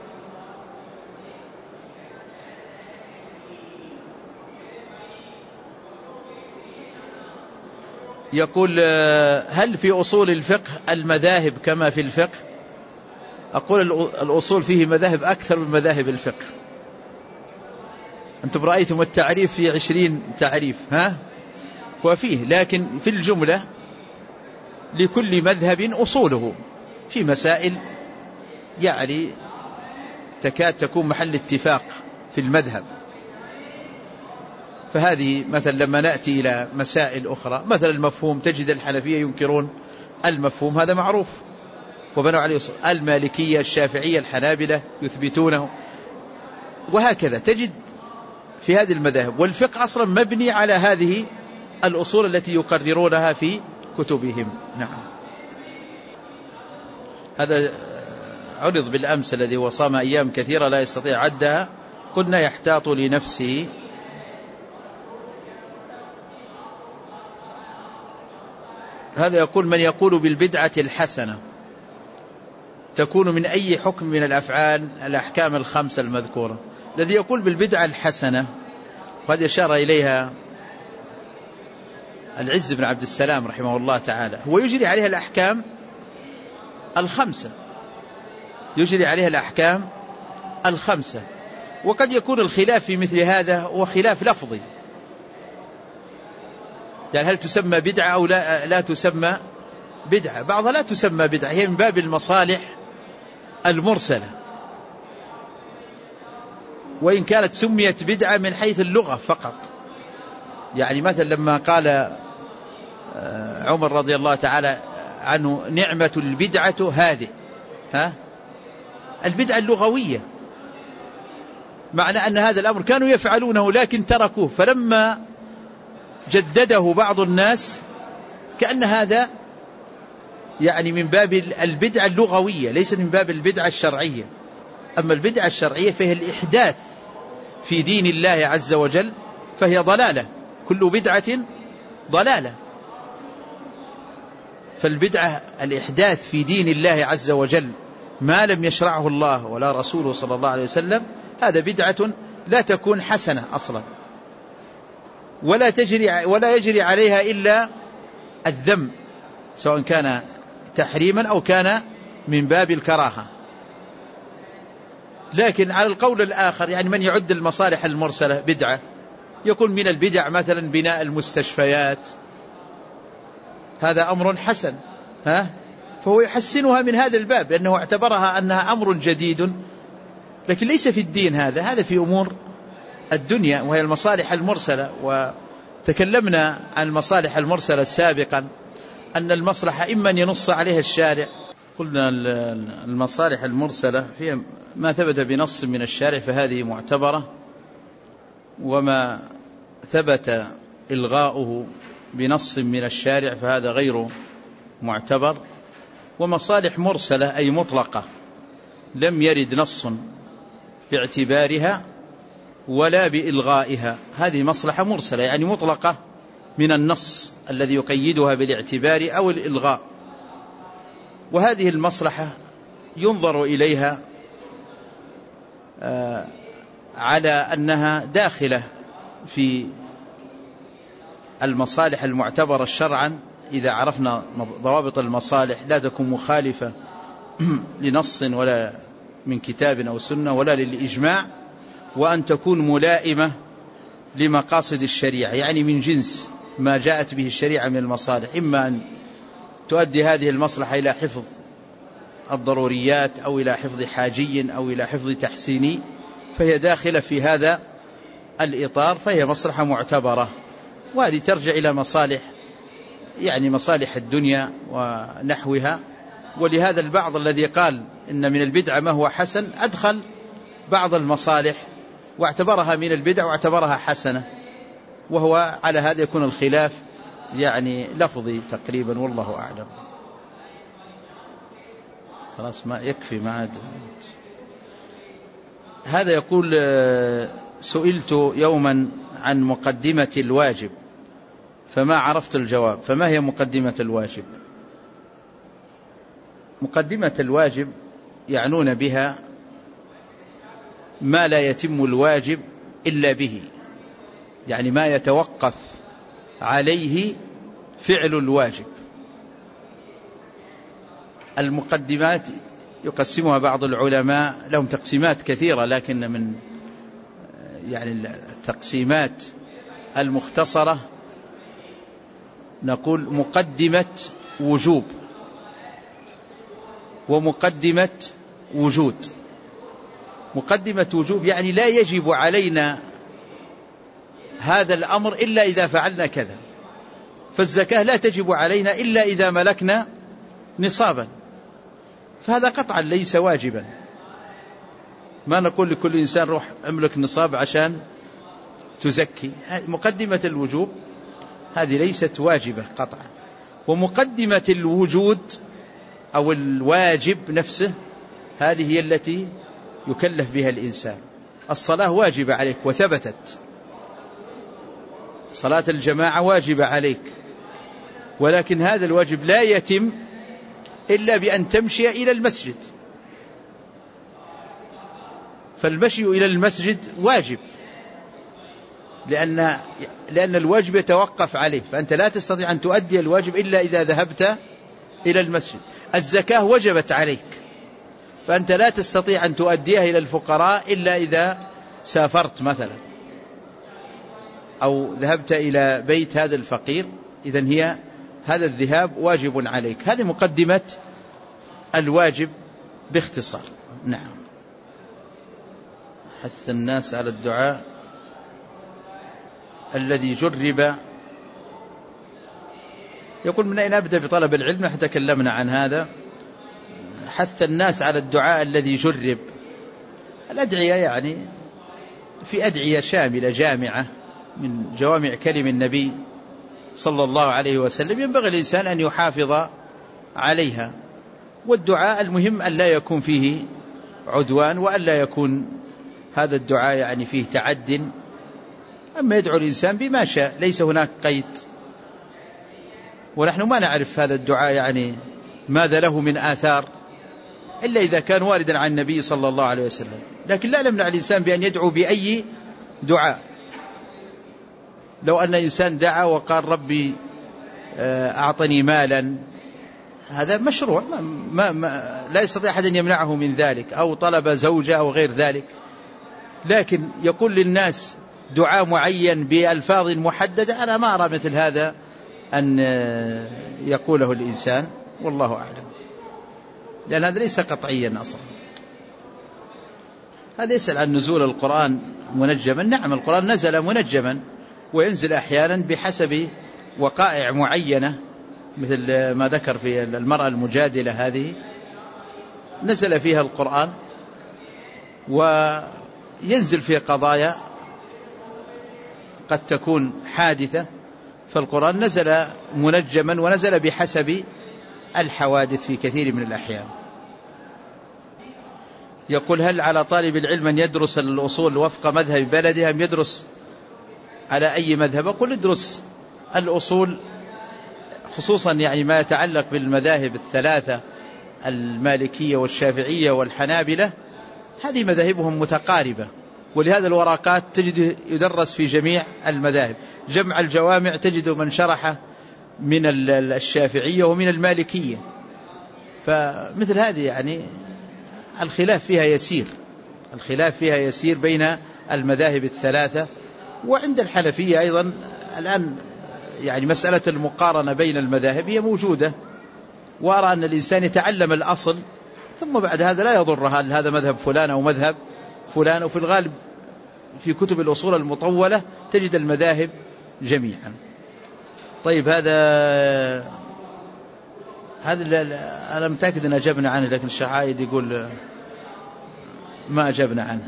يقول هل في أصول الفقه المذاهب كما في الفقه؟ أقول الأصول فيه مذاهب أكثر من مذاهب الفقه. أنتم رأيتم التعريف في عشرين تعريف ها وفيه، لكن في الجملة لكل مذهب أصوله في مسائل يعني تكاد تكون محل اتفاق في المذهب. فهذه مثلا لما نأتي إلى مسائل أخرى مثل المفهوم، تجد الحنفية ينكرون المفهوم، هذا معروف وبنوا عليه أصول. المالكية الشافعية الحنابلة يثبتونه. وهكذا تجد في هذه المذاهب. والفقه أصلا مبني على هذه الأصول التي يقررونها في كتبهم. نعم. هذا عرض بالأمس الذي هو صام أيام كثيرة لا يستطيع عدها، قلنا يحتاط لنفسه. هذا يقول: من يقول بالبدعة الحسنة تكون من أي حكم من الأفعال الأحكام الخمسة المذكورة؟ الذي يقول بالبدعة الحسنة، وهذه أشار إليها العز بن عبد السلام رحمه الله تعالى، هو يجري عليها الأحكام الخمسة، يجري عليها الأحكام الخمسة. وقد يكون الخلاف في مثل هذا هو خلاف لفظي، يعني هل تسمى بدعة أو لا, لا تسمى بدعة. بعضها لا تسمى بدعة، هي من باب المصالح المرسلة، وإن كانت سميت بدعة من حيث اللغة فقط. يعني مثلا لما قال عمر رضي الله تعالى عنه: نعمة البدعة هذه، ها البدعة اللغوية، معنى أن هذا الأمر كانوا يفعلونه لكن تركوه، فلما جدده بعض الناس كأن هذا يعني من باب البدعة اللغوية، ليس من باب البدعة الشرعية. أما البدعة الشرعية فهي الإحداث في دين الله عز وجل، فهي ضلالة، كل بدعة ضلالة. فالبدعة الإحداث في دين الله عز وجل ما لم يشرعه الله ولا رسوله صلى الله عليه وسلم، هذا بدعة لا تكون حسنة أصلا، ولا تجري ولا يجري عليها إلا الذم، سواء كان تحريما أو كان من باب الكراهة. لكن على القول الآخر، يعني من يعد المصالح المرسلة بدعة، يكون من البدع مثلا بناء المستشفيات، هذا أمر حسن، ها فهو يحسنها من هذا الباب لأنه اعتبرها أنها أمر جديد، لكن ليس في الدين. هذا هذا في أمور الدنيا وهي المصالح المرسلة. وتكلمنا عن المصالح المرسلة سابقا، أن المصلحة إما أن ينص عليها الشارع، قلنا المصالح المرسلة فيها ما ثبت بنص من الشارع فهذه معتبرة، وما ثبت إلغاؤه بنص من الشارع فهذا غير معتبر. ومصالح مرسلة أي مطلقة لم يرد نص باعتبارها ولا بإلغائها، هذه مصلحة مرسلة يعني مطلقة من النص الذي يقيدها بالاعتبار أو الإلغاء. وهذه المصلحة ينظر إليها على أنها داخلة في المصالح المعتبرة شرعا، إذا عرفنا ضوابط المصالح لا تكون مخالفة لنص ولا من كتاب أو سنة ولا للإجماع، وأن تكون ملائمة لمقاصد الشريعة، يعني من جنس ما جاءت به الشريعة من المصالح، إما أن تؤدي هذه المصلحة إلى حفظ الضروريات أو إلى حفظ حاجي أو إلى حفظ تحسيني، فهي داخلة في هذا الإطار، فهي مصلحة معتبرة. وهذه ترجع إلى مصالح يعني مصالح الدنيا ونحوها. ولهذا البعض الذي قال إن من البدعة ما هو حسن أدخل بعض المصالح واعتبرها من البدع واعتبرها حسنة، وهو على هذا يكون الخلاف يعني لفظي تقريبا، والله أعلم. خلاص ما يكفي ما عاد. هذا يقول: سئلت يوما عن مقدمة الواجب فما عرفت الجواب، فما هي مقدمة الواجب؟ مقدمة الواجب يعنون بها ما لا يتم الواجب إلا به، يعني ما يتوقف عليه فعل الواجب. المقدمات يقسمها بعض العلماء، لهم تقسيمات كثيرة، لكن من يعني التقسيمات المختصرة نقول مقدمة وجوب ومقدمة وجود. مقدمة وجوب يعني لا يجب علينا هذا الأمر إلا إذا فعلنا كذا، فالزكاة لا تجب علينا إلا إذا ملكنا نصابا، فهذا قطعا ليس واجبا. ما نقول لكل إنسان روح املك نصاب عشان تزكي. مقدمة الوجوب هذه ليست واجبة قطعا. ومقدمة الوجود أو الواجب نفسه هذه هي التي يكلف بها الإنسان. الصلاة واجبة عليك وثبتت، صلاة الجماعة واجبة عليك، ولكن هذا الواجب لا يتم إلا بأن تمشي إلى المسجد، فالمشي إلى المسجد واجب، لأن لأن الواجب يتوقف عليه، فأنت لا تستطيع أن تؤدي الواجب إلا إذا ذهبت إلى المسجد. الزكاة وجبت عليك، فأنت لا تستطيع أن تؤديها إلى الفقراء إلا إذا سافرت مثلا أو ذهبت إلى بيت هذا الفقير، إذن هي هذا الذهاب واجب عليك. هذه مقدمة الواجب باختصار. نعم. حث الناس على الدعاء الذي جرب. يقول من أين أبدأ في طلب العلم؟ نحن تكلمنا عن هذا. حث الناس على الدعاء الذي جرب. الأدعية يعني في أدعية شاملة جامعة من جوامع كلم النبي صلى الله عليه وسلم، ينبغي الإنسان أن يحافظ عليها. والدعاء المهم أن لا يكون فيه عدوان، وأن لا يكون هذا الدعاء يعني فيه تعد. أما يدعو الإنسان بما شاء، ليس هناك قيد. ونحن ما نعرف هذا الدعاء يعني ماذا له من آثار إلا إذا كان واردا عن النبي صلى الله عليه وسلم. لكن لا نمنع الإنسان بأن يدعو بأي دعاء. لو أن إنسان دعا وقال ربي أعطني مالا، هذا مشروع، ما ما ما لا يستطيع أحد أن يمنعه من ذلك، أو طلب زوجة أو غير ذلك. لكن يقول للناس دعاء معين بألفاظ محددة، أنا ما أرى مثل هذا أن يقوله الإنسان، والله أعلم، لأن هذا ليس قطعيا أصلا. هذا يسأل عن نزول القرآن منجما. نعم، القرآن نزل منجما، وينزل أحيانا بحسب وقائع معينة، مثل ما ذكر في المرأة المجادلة، هذه نزل فيها القرآن، وينزل في قضايا قد تكون حادثة، فالقرآن نزل منجما ونزل بحسب الحوادث في كثير من الأحيان. يقول هل على طالب العلم أن يدرس الأصول وفق مذهب بلده أم يدرس على أي مذهب؟ أقول ادرس الأصول، خصوصا يعني ما يتعلق بالمذاهب الثلاثة، المالكية والشافعية والحنابلة، هذه مذاهبهم متقاربة، ولهذا الورقات تجد يدرس في جميع المذاهب. جمع الجوامع تجد من شرح من الشافعية ومن المالكية، فمثل هذه يعني الخلاف فيها يسير، الخلاف فيها يسير بين المذاهب الثلاثة. وعند الحنفية أيضا الآن يعني مسألة المقارنة بين المذاهب هي موجودة، وأرى أن الإنسان يتعلم الأصل ثم بعد هذا لا يضر هل هذا مذهب فلان أو مذهب فلان. وفي الغالب في كتب الأصول المطولة تجد المذاهب جميعا. طيب هذا هذا أنا متأكد أن أجبنا عنه، لكن الشيخ عايد يقول ما أجبنا عنه.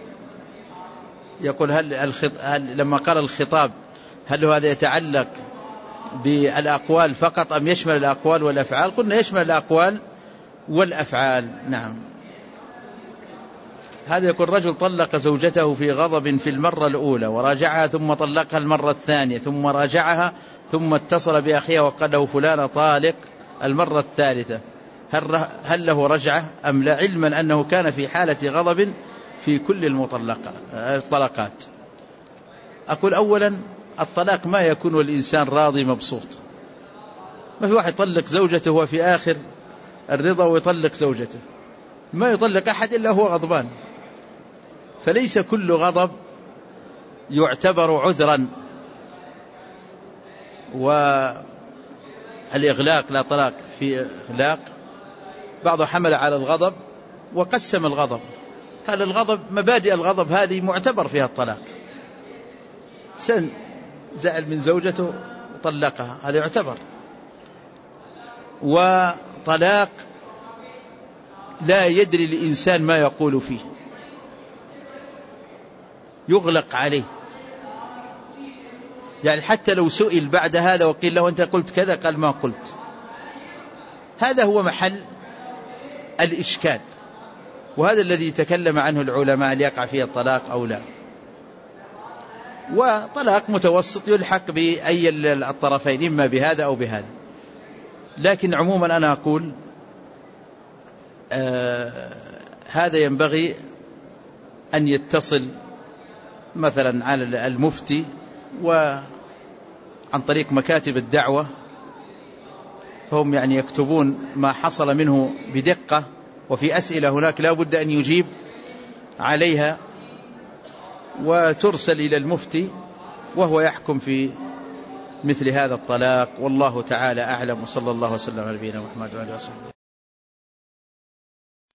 يقول هل, الخط... هل لما قال الخطاب هل هذا يتعلق بالأقوال فقط أم يشمل الأقوال والأفعال؟ قلنا يشمل الأقوال والأفعال. نعم. هذا يقول رجل طلق زوجته في غضب في المرة الأولى، وراجعها ثم طلقها المرة الثانية، ثم راجعها ثم اتصل بأخيها وقال له فلان طالق المرة الثالثة، هل, هل له رجعة أم لا، علما أنه كان في حالة غضب في كل الطلقات؟ أقول أولا الطلاق ما يكون الإنسان راضي مبسوط. ما في واحد يطلق زوجته وفي آخر الرضا ويطلق زوجته، ما يطلق أحد إلا هو غضبان. فليس كل غضب يعتبر عذرا. والإغلاق لا طلاق في إغلاق، بعض حمل على الغضب وقسم الغضب، قال الغضب مبادئ الغضب هذه معتبر فيها الطلاق. سن زعل من زوجته وطلقها، هذا يعتبر. وطلاق لا يدري الإنسان ما يقول فيه، يغلق عليه، يعني حتى لو سئل بعد هذا وقيل له أنت قلت كذا قال ما قلت. هذا هو محل الإشكال، وهذا الذي تكلم عنه العلماء هل يقع فيه الطلاق أو لا. وطلاق متوسط يلحق بأي الطرفين إما بهذا أو بهذا. لكن عموما أنا أقول آه هذا ينبغي أن يتصل مثلا على المفتي وعن طريق مكاتب الدعوة، فهم يعني يكتبون ما حصل منه بدقة، وفي أسئلة هناك لا بد أن يجيب عليها، وترسل إلى المفتي وهو يحكم في مثل هذا الطلاق. والله تعالى أعلم، وصلى الله وسلم على نبينا محمد وعلى آله وصحبه.